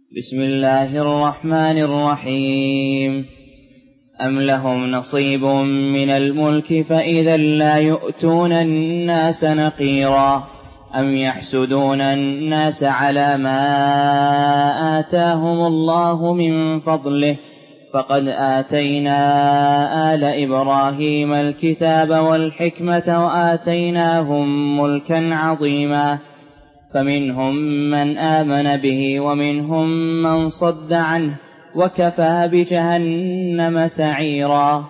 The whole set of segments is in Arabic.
بسم الله الرحمن الرحيم. أم لهم نصيب من الملك فإذا لا يؤتون الناس نقيرا أم يحسدون الناس على ما آتاهم الله من فضله فقد آتينا آل إبراهيم الكتاب والحكمة وآتيناهم ملكا عظيما فمنهم من آمن به ومنهم من صد عنه وكفى بجهنم سعيرا.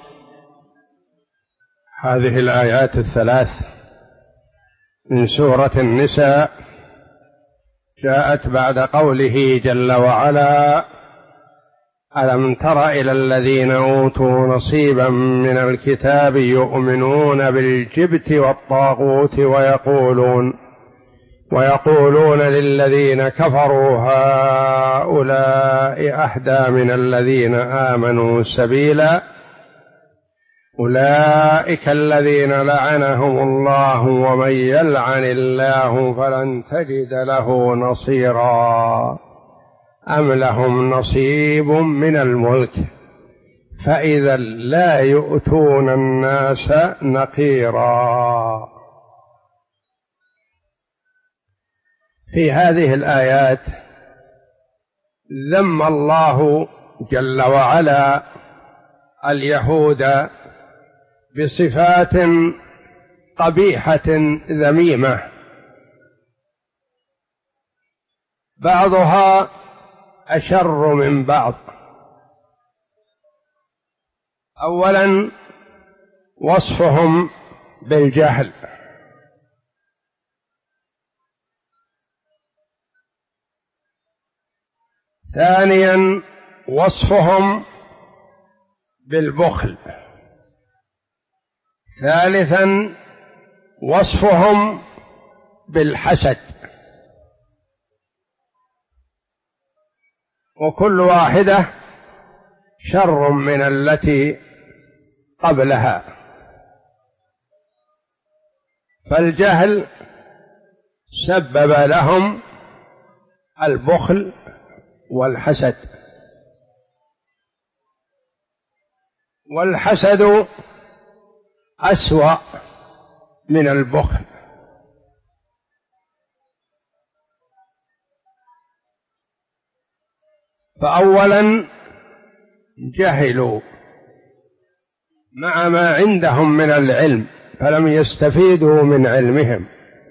هذه الآيات الثلاث من سورة النساء جاءت بعد قوله جل وعلا: ألم تر إلى الذين أوتوا نصيبا من الكتاب يؤمنون بالجبت والطاغوت ويقولون للذين كفروا هؤلاء أهدى من الذين آمنوا سبيلا أولئك الذين لعنهم الله ومن يلعن الله فلن تجد له نصيرا أم لهم نصيب من الملك فإذا لا يؤتون الناس نقيرا. في هذه الآيات ذم الله جل وعلا اليهود بصفات قبيحة ذميمة، بعضها أشر من بعض. أولا وصفهم بالجهل، ثانيا وصفهم بالبخل، ثالثا وصفهم بالحسد، وكل واحدة شر من التي قبلها. فالجهل سبب لهم البخل والحسد، والحسد أسوأ من البخل. فأولا جهلوا مع ما عندهم من العلم فلم يستفيدوا من علمهم.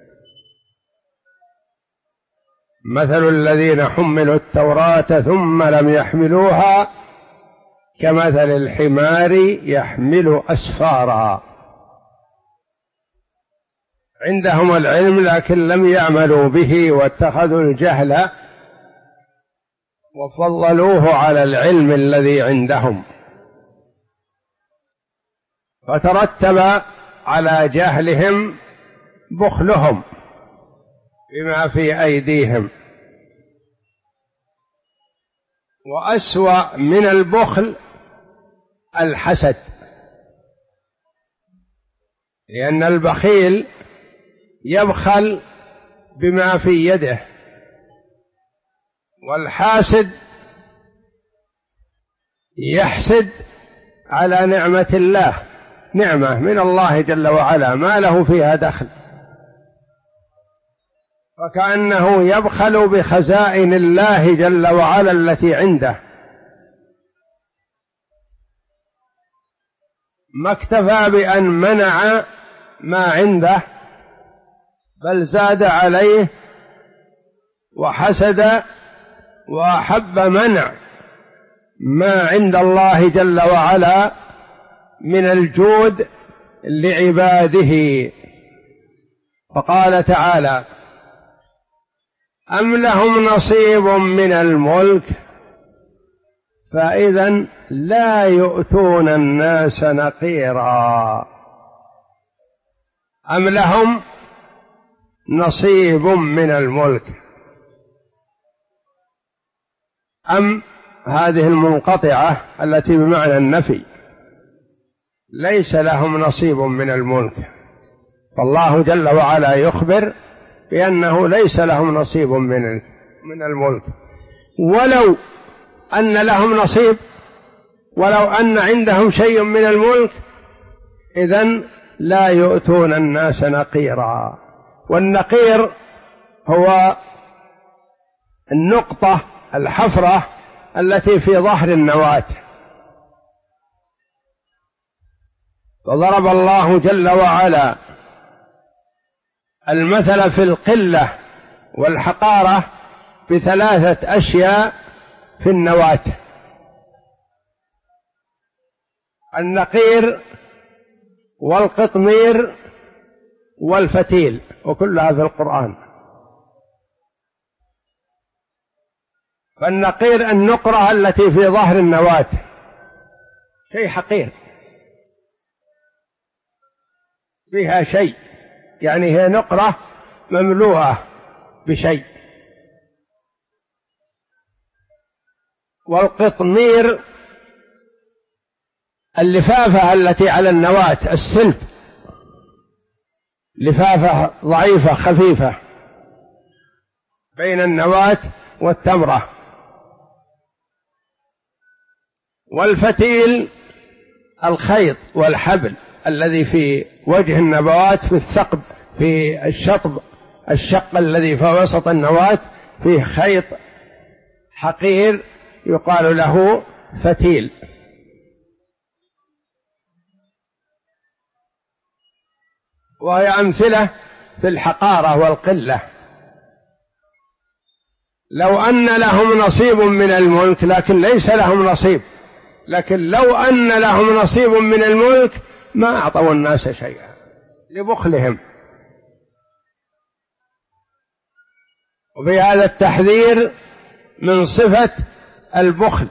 مثل الذين حملوا التوراة ثم لم يحملوها كمثل الحمار يحمل أسفارا. عندهم العلم لكن لم يعملوا به، واتخذوا الجهل وفضلوه على العلم الذي عندهم، فترتب على جهلهم بخلهم بما في أيديهم. وأسوأ من البخل الحسد، لأن البخيل يبخل بما في يده، والحاسد يحسد على نعمة الله، نعمة من الله جل وعلا ما له فيها دخل، فكأنه يبخل بخزائن الله جل وعلا التي عنده. ما اكتفى بأن منع ما عنده، بل زاد عليه وحسد وأحب منع ما عند الله جل وعلا من الجود لعباده. فقال تعالى: أم لهم نصيب من الملك فإذا لا يؤتون الناس نقيرا. أم لهم نصيب من الملك. أم هذه المنقطعة التي بمعنى النفي، ليس لهم نصيب من الملك، فالله جل وعلا يخبر بأنه ليس لهم نصيب من الملك، ولو أن لهم نصيب، ولو أن عندهم شيء من الملك، إذن لا يؤتون الناس نقيرا. والنقير هو النقطة الحفرة التي في ظهر النواة. فضرب الله جل وعلا المثل في القلة والحقارة بثلاثة أشياء في النواة: النقير والقطمير والفتيل، وكلها في القرآن. فالنقير النقرة التي في ظهر النواة، شيء حقير فيها شيء، يعني هي نقرة مملوءة بشيء. والقطمير اللفافة التي على النواة، السلب، لفافة ضعيفة خفيفة بين النواة والتمرة. والفتيل الخيط والحبل الذي في وجه النبوات، في الثقب، في الشطب، الشق الذي في وسط النواة فيه خيط حقير يقال له فتيل. وهي أمثلة في الحقارة والقلة. لو أن لهم نصيب من الملك، لكن ليس لهم نصيب، لكن لو أن لهم نصيب من الملك ما أعطوا الناس شيئا لبخلهم. وفي هذا التحذير من صفة البخل.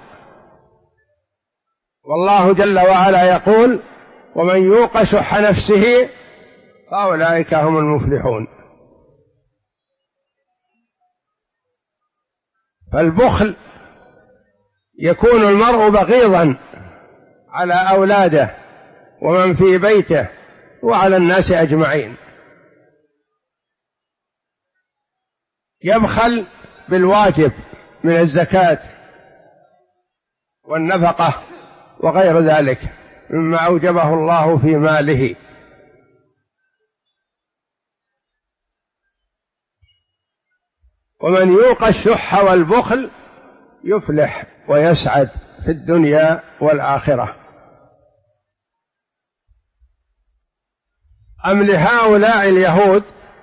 والله جل وعلا يقول: ومن يوق شح نفسه فأولئك هم المفلحون. فالبخل يكون المرء بغيضا على أولاده ومن في بيته وعلى الناس أجمعين. يبخل بالواجب من الزكاة والنفقة وغير ذلك مما أوجبه الله في ماله. ومن يوق الشح والبخل يفلح ويسعد في الدنيا والآخرة. أم لهؤلاء اليهود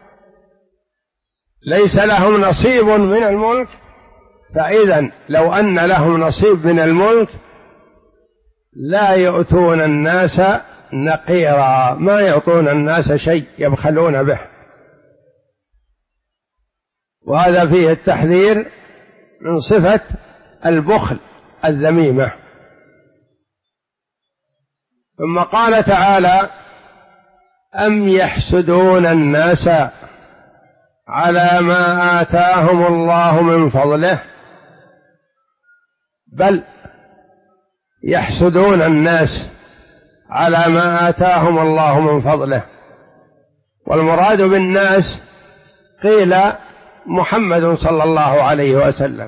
ليس لهم نصيب من الملك؟ فإذا لو أن لهم نصيب من الملك لا يؤتون الناس نقيرا، ما يعطون الناس شيء، يبخلون به. وهذا فيه التحذير من صفة البخل الذميمة. ثم قال تعالى: أم يحسدون الناس على ما آتاهم الله من فضله. بل يحسدون الناس على ما آتاهم الله من فضله. والمراد بالناس قيل محمد صلى الله عليه وسلم،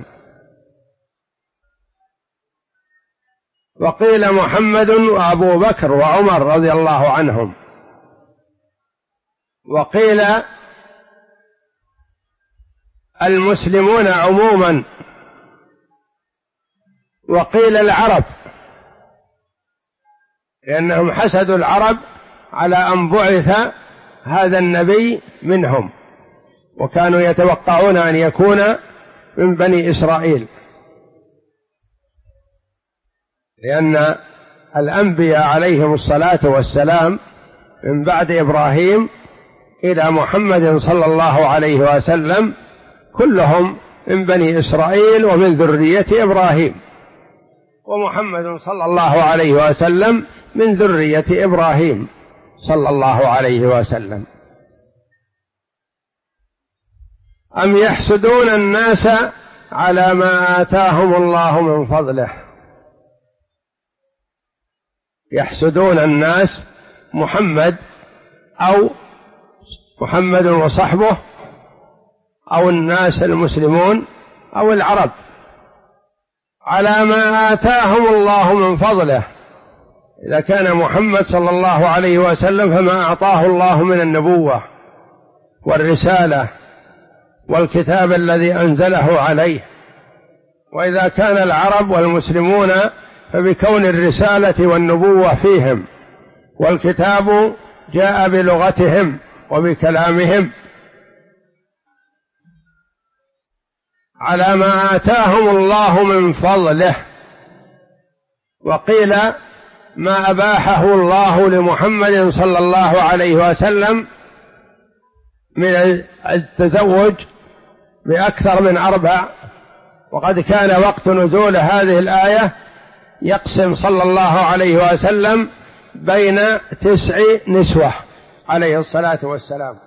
وقيل محمد وأبو بكر وعمر رضي الله عنهم، وقيل المسلمون عموما، وقيل العرب، لأنهم حسدوا العرب على أن بعث هذا النبي منهم، وكانوا يتوقعون أن يكون من بني إسرائيل، لأن الأنبياء عليهم الصلاة والسلام من بعد إبراهيم إلى محمد صلى الله عليه وسلم كلهم من بني إسرائيل ومن ذرية إبراهيم، ومحمد صلى الله عليه وسلم من ذرية إبراهيم صلى الله عليه وسلم. أم يحسدون الناس على ما آتاهم الله من فضله. يحسدون الناس محمد أو محمد وصحبه أو الناس المسلمون أو العرب، على ما آتاهم الله من فضله. إذا كان محمد صلى الله عليه وسلم فما أعطاه الله من النبوة والرسالة والكتاب الذي أنزله عليه، وإذا كان العرب والمسلمون فبكون الرسالة والنبوة فيهم، والكتاب جاء بلغتهم وبكلامهم. على ما آتاهم الله من فضله. وقيل ما أباحه الله لمحمد صلى الله عليه وسلم من التزوج بأكثر من 4، وقد كان وقت نزول هذه الآية يقسم صلى الله عليه وسلم بين 9 نسوة عليه الصلاة والسلام.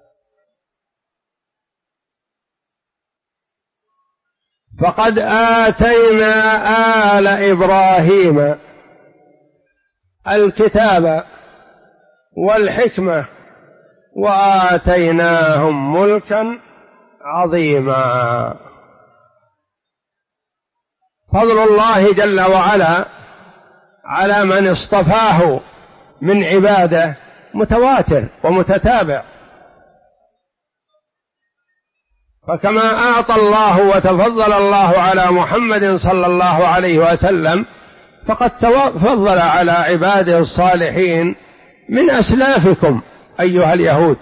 فقد آتينا آل إبراهيم الكتاب والحكمة وآتيناهم ملكا عظيما. فضل الله جل وعلا على من اصطفاه من عباده متواتر ومتتابع، فكما أعطى الله وتفضل الله على محمد صلى الله عليه وسلم، فقد تفضل على عباده الصالحين من أسلافكم أيها اليهود.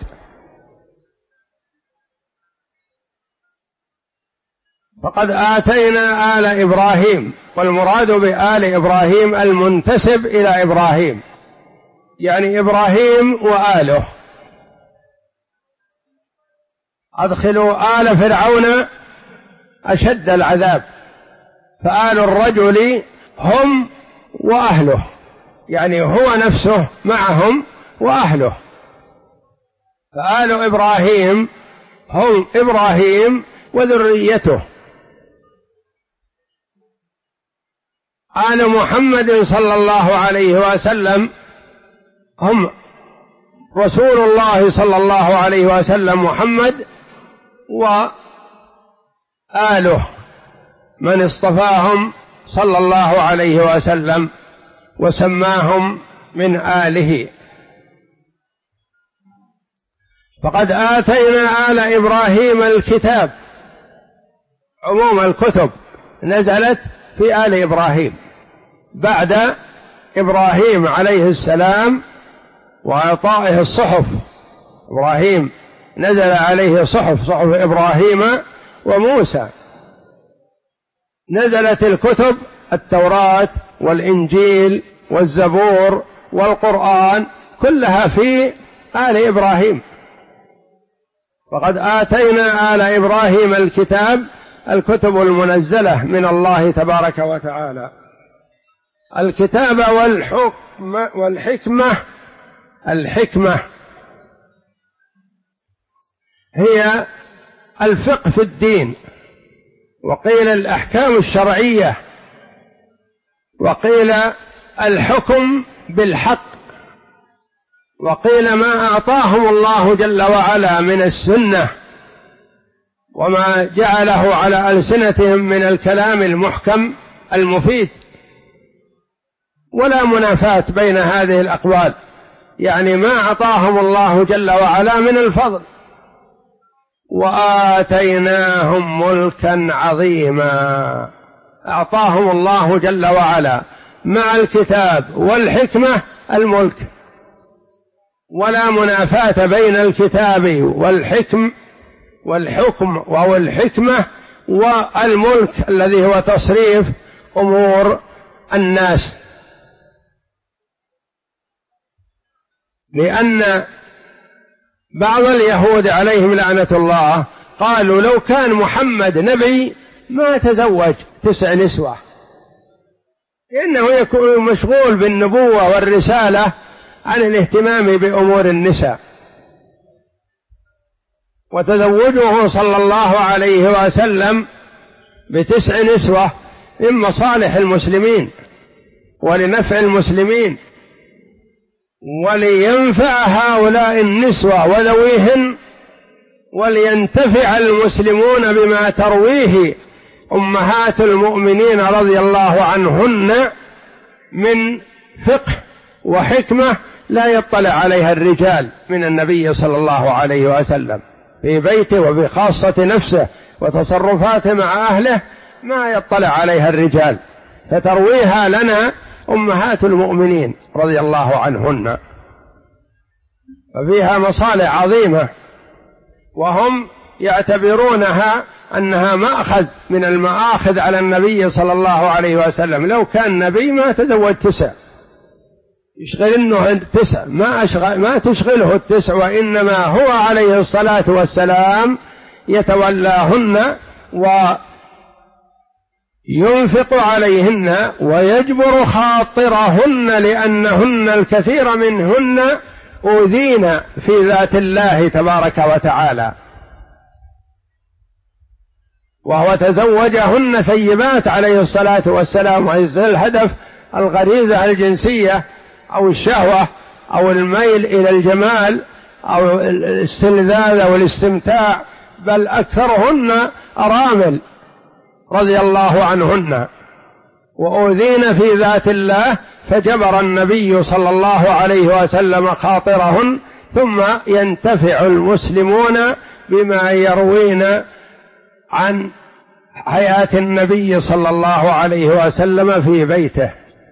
فقد آتينا آل إبراهيم، والمراد بآل إبراهيم المنتسب إلى إبراهيم، يعني إبراهيم وآله. أدخلوا آل فرعون أشد العذاب، فآل الرجل هم وأهله، يعني هو نفسه معهم وأهله. فآل إبراهيم هم إبراهيم وذريته. آل محمد صلى الله عليه وسلم هم رسول الله صلى الله عليه وسلم محمد وآله من اصطفاهم صلى الله عليه وسلم وسماهم من آله. فقد آتينا آل إبراهيم الكتاب، عموم الكتب نزلت في آل إبراهيم بعد إبراهيم عليه السلام وإعطائه الصحف. إبراهيم نزل عليه صحف إبراهيم وموسى، نزلت الكتب التوراة والإنجيل والزبور والقرآن كلها في آل إبراهيم. وقد آتينا آل إبراهيم الكتاب، الكتب المنزلة من الله تبارك وتعالى، الكتاب والحكمة. الحكمة هي الفقه في الدين، وقيل الأحكام الشرعية، وقيل الحكم بالحق، وقيل ما أعطاهم الله جل وعلا من السنة وما جعله على ألسنتهم من الكلام المحكم المفيد. ولا منافاة بين هذه الأقوال، يعني ما أعطاهم الله جل وعلا من الفضل. وآتيناهم ملكا عظيما، أعطاهم الله جل وعلا مع الكتاب والحكمة الملك، ولا منافاة بين الكتاب والحكم وهو الحكمة والملك الذي هو تصريف أمور الناس. لأن بعض اليهود عليهم لعنة الله قالوا لو كان محمد نبي ما تزوج 9 نسوة، لأنه يكون مشغول بالنبوة والرسالة عن الاهتمام بأمور النساء. وتزوجه صلى الله عليه وسلم ب9 نسوة من مصالح المسلمين ولنفع المسلمين ولينفع هؤلاء النسوة وذويهن، ولينتفع المسلمون بما ترويه أمهات المؤمنين رضي الله عنهن من فقه وحكمة لا يطلع عليها الرجال من النبي صلى الله عليه وسلم في بيته وبخاصة نفسه وتصرفاته مع أهله، ما يطلع عليها الرجال، فترويها لنا أمهات المؤمنين رضي الله عنهن، ففيها مصالح عظيمة، وهم يعتبرونها أنها مأخذ من المآخذ على النبي صلى الله عليه وسلم. لو كان نبي ما تزوج 9، يشغلنه 9، ما تشغله 9، وإنما هو عليه الصلاة والسلام يتولاهن وينفق عليهن ويجبر خاطرهن، لأنهن الكثير منهن أوذين في ذات الله تبارك وتعالى، وهو تزوجهن ثيبات عليه الصلاة والسلام، الهدف الغريزة الجنسية أو الشهوة أو الميل إلى الجمال أو الاستلذاذ أو الاستمتاع، بل أكثرهن أرامل رضي الله عنهن وأوذين في ذات الله، فجبر النبي صلى الله عليه وسلم خاطرهن، ثم ينتفع المسلمون بما يروين عن حياة النبي صلى الله عليه وسلم في بيته.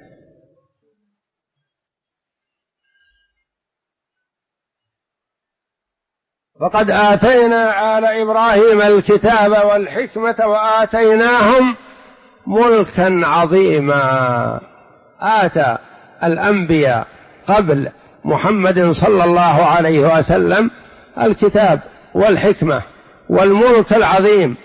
فقد آتينا آل إبراهيم الكتاب والحكمة وآتيناهم ملكا عظيما. آتى الأنبياء قبل محمد صلى الله عليه وسلم الكتاب والحكمة والملك العظيم،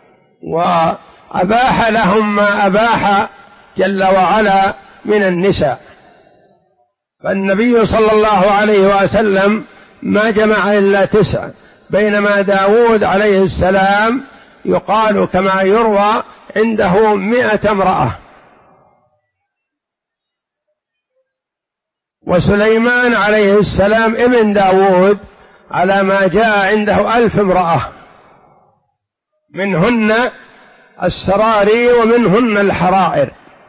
وأباح لهم ما أباح جل وعلا من النساء. فالنبي صلى الله عليه وسلم ما جمع إلا 9، بينما داود عليه السلام يقال كما يروى عنده 100 امرأة، وسليمان عليه السلام ابن داود على ما جاء عنده 1000 امرأة، منهن السراري ومنهن الحرائر،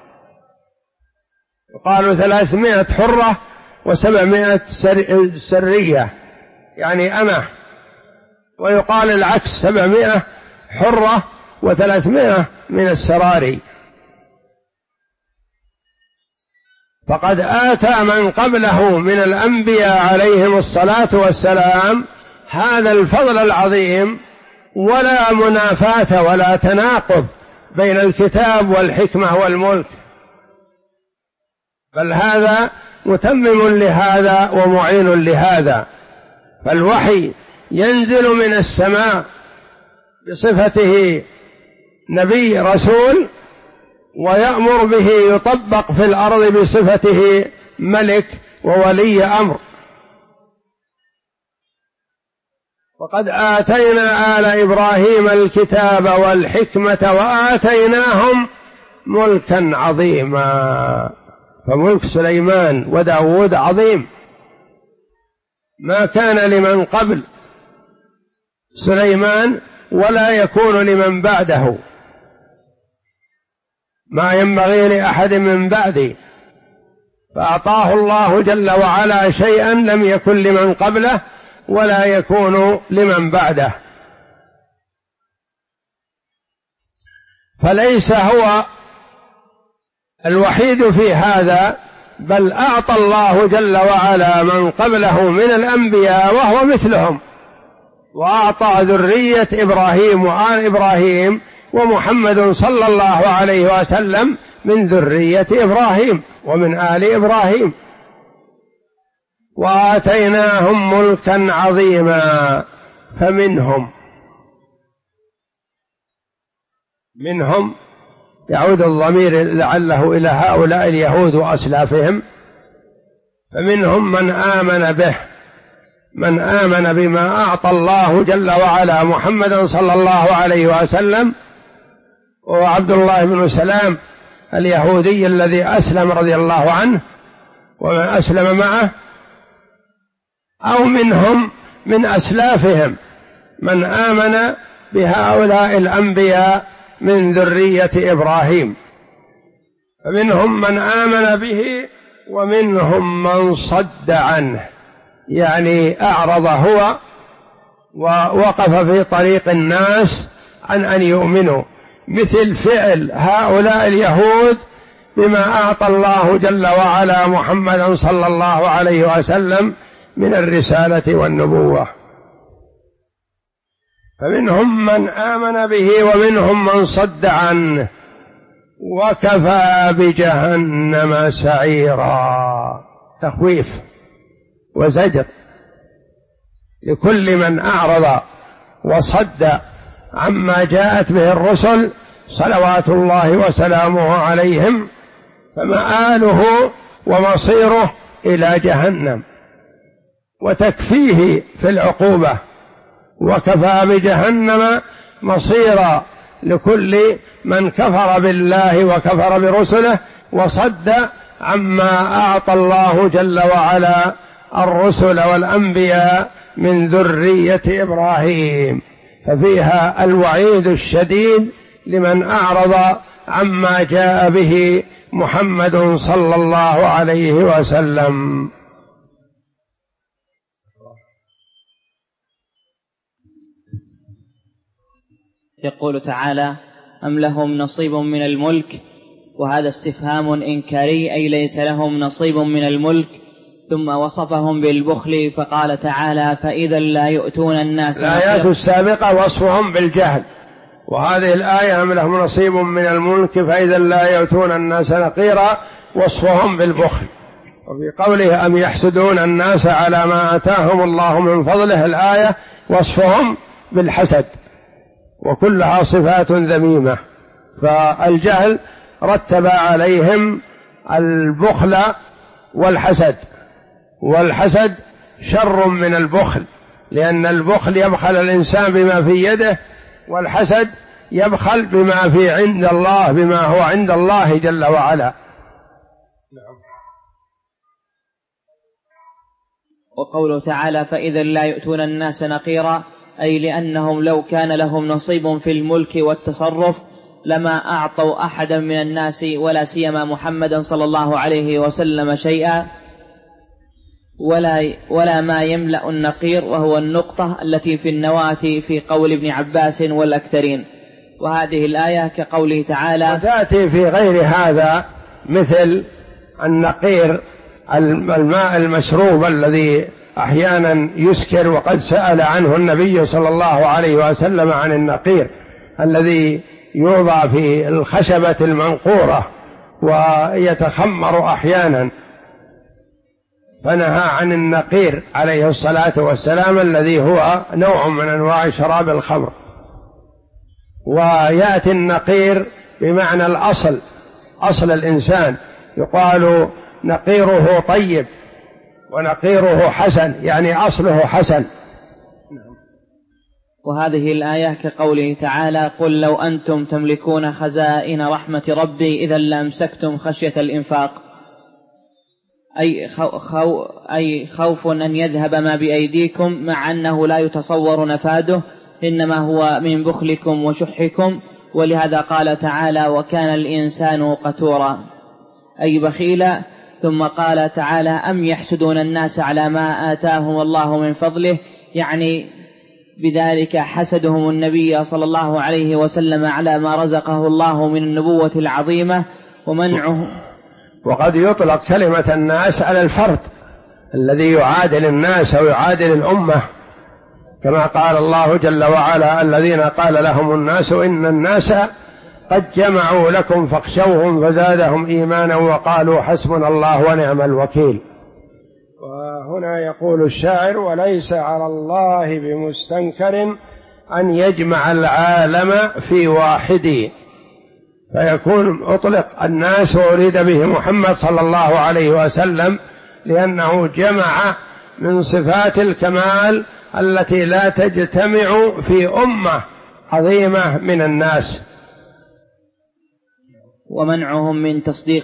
يقال 300 حرة و700 سرية يعني أمة، ويقال العكس 700 حرة و300 من السراري. فقد آتى من قبله من الأنبياء عليهم الصلاة والسلام هذا الفضل العظيم، ولا منافاة ولا تناقض بين الكتاب والحكمة والملك، بل هذا متمم لهذا ومعين لهذا. فالوحي ينزل من السماء بصفته نبي رسول، ويأمر به يطبق في الأرض بصفته ملك وولي أمر. وقد آتينا آل إبراهيم الكتاب والحكمة وآتيناهم ملكا عظيما. فملك سليمان وداود عظيم، ما كان لمن قبل سليمان ولا يكون لمن بعده، ما ينبغي لأحد من بعدي، فأعطاه الله جل وعلا شيئا لم يكن لمن قبله ولا يكون لمن بعده. فليس هو الوحيد في هذا، بل أعطى الله جل وعلا من قبله من الأنبياء وهو مثلهم، وأعطى ذرية إبراهيم وآل إبراهيم ومحمد صلى الله عليه وسلم من ذرية إبراهيم ومن آل إبراهيم. وآتيناهم ملكا عظيما. فمنهم يعود الضمير لعله إلى هؤلاء اليهود وأسلافهم، فمنهم من آمن به، من آمن بما أعطى الله جل وعلا محمدا صلى الله عليه وسلم، وعبد الله بن سلام اليهودي الذي أسلم رضي الله عنه ومن أسلم معه، أو منهم من أسلافهم من آمن بهؤلاء الأنبياء من ذرية إبراهيم، فمنهم من آمن به ومنهم من صد عنه، يعني أعرض هو ووقف في طريق الناس عن أن يؤمنوا، مثل فعل هؤلاء اليهود بما أعطى الله جل وعلا محمدا صلى الله عليه وسلم من الرسالة والنبوة. فمنهم من آمن به ومنهم من صد عنه، وكفى بجهنم سعيرا. تخويف وزجر لكل من أعرض وصد عما جاءت به الرسل صلوات الله وسلامه عليهم، فمآله ومصيره إلى جهنم، وتكفيه في العقوبة. وكفى بجهنم مصيرا لكل من كفر بالله وكفر برسله وصد عما أعطى الله جل وعلا الرسل والأنبياء من ذرية إبراهيم. ففيها الوعيد الشديد لمن أعرض عما جاء به محمد صلى الله عليه وسلم. يقول تعالى: أم لهم نصيب من الملك؟ وهذا استفهام إنكاري، أي ليس لهم نصيب من الملك. ثم وصفهم بالبخل فقال تعالى: فإذا لا يؤتون الناس. الآيات السابقة وصفهم بالجهل، وهذه الآية أم لهم نصيب من الملك فإذا لا يؤتون الناس نقيرا وصفهم بالبخل. وفي قوله أم يحسدون الناس على ما آتاهم الله من فضله الآية وصفهم بالحسد، وكلها صفات ذميمة. فالجهل رتب عليهم البخل والحسد، والحسد شر من البخل، لأن البخل يبخل الإنسان بما في يده، والحسد يبخل بما في عند الله، بما هو عند الله جل وعلا. وقوله تعالى: فإذا لا يؤتون الناس نقيرا، أي لأنهم لو كان لهم نصيب في الملك والتصرف لما أعطوا أحدا من الناس ولا سيما محمدا صلى الله عليه وسلم شيئا، ولا ما يملأ النقير، وهو النقطة التي في النواة في قول ابن عباس والأكثرين. وهذه الآية كقوله تعالى: وتأتي في غير هذا مثل النقير، الماء المشروب الذي أحيانا يسكر، وقد سأل عنه النبي صلى الله عليه وسلم عن النقير الذي يوضع في الخشبة المنقورة ويتخمر أحيانا، فنهى عن النقير عليه الصلاة والسلام الذي هو نوع من أنواع شراب الخمر. ويأتي النقير بمعنى الأصل، أصل الإنسان، يقال نقيره طيب ونقيره حسن، يعني أصله حسن. وهذه الآية كقوله تعالى: قل لو أنتم تملكون خزائن رحمة ربي إذا لأمسكتم خشية الإنفاق، أي خوف أن يذهب ما بأيديكم، مع أنه لا يتصور نفاده، إنما هو من بخلكم وشحكم. ولهذا قال تعالى: وكان الإنسان قتورا، أي بخيلا. ثم قال تعالى: أم يحسدون الناس على ما آتاهم الله من فضله، يعني بذلك حسدهم النبي صلى الله عليه وسلم على ما رزقه الله من النبوة العظيمة ومنعه. وقد يطلق كلمة الناس على الفرد الذي يعادل الناس أو يعادل الأمة، كما قال الله جل وعلا: الذين قال لهم الناس إن الناس قد جمعوا لكم فاخشوهم فزادهم إيمانا وقالوا حسبنا الله ونعم الوكيل. وهنا يقول الشاعر: وليس على الله بمستنكر أن يجمع العالم في واحد. فيكون أطلق الناس وأريد به محمد صلى الله عليه وسلم، لأنه جمع من صفات الكمال التي لا تجتمع في أمة عظيمة من الناس. ومنعهم من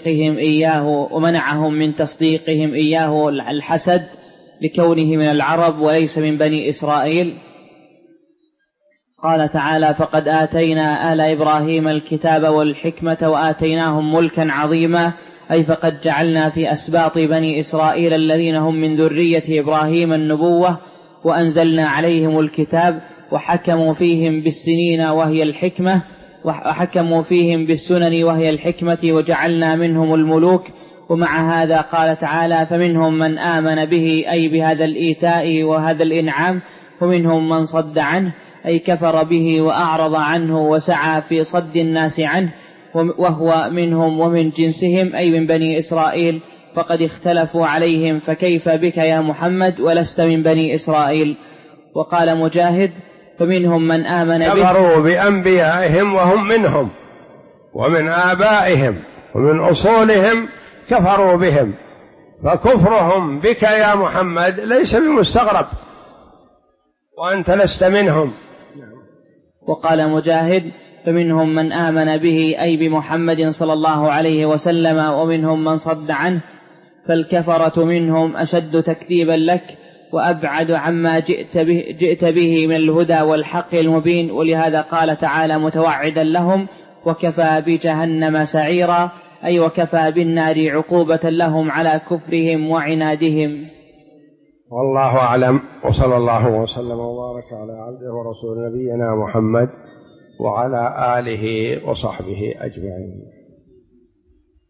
تصديقهم إياه الحسد لكونه من العرب وليس من بني إسرائيل. قال تعالى: فقد آتينا آل إبراهيم الكتاب والحكمة وآتيناهم ملكا عظيما، أي فقد جعلنا في أسباط بني إسرائيل الذين هم من ذرية إبراهيم النبوة، وأنزلنا عليهم الكتاب وحكموا فيهم بالسنين وهي الحكمة، وحكموا فيهم بالسنن وهي الحكمة، وجعلنا منهم الملوك. ومع هذا قال تعالى: فمنهم من آمن به، أي بهذا الإيتاء وهذا الإنعام، ومنهم من صد عنه، أي كفر به وأعرض عنه وسعى في صد الناس عنه، وهو منهم ومن جنسهم، أي من بني إسرائيل، فقد اختلفوا عليهم، فكيف بك يا محمد ولست من بني إسرائيل. وقال مجاهد: فمنهم من آمن به، كفروا بأنبيائهم وهم منهم ومن آبائهم ومن أصولهم كفروا بهم، فكفرهم بك يا محمد ليس بمستغرب، وأنت لست منهم. وقال مجاهد: فمنهم من آمن به، أي بمحمد صلى الله عليه وسلم، ومنهم من صد عنه، فالكفرة منهم أشد تكذيبا لك وأبعد عما جئت به من الهدى والحق المبين. ولهذا قال تعالى متوعدا لهم: وكفى بجهنم سعيرا، أي وكفى بالنار عقوبة لهم على كفرهم وعنادهم. والله أعلم، وصلى الله وسلم وبارك على عبده ورسول نبينا محمد وعلى آله وصحبه أجمعين.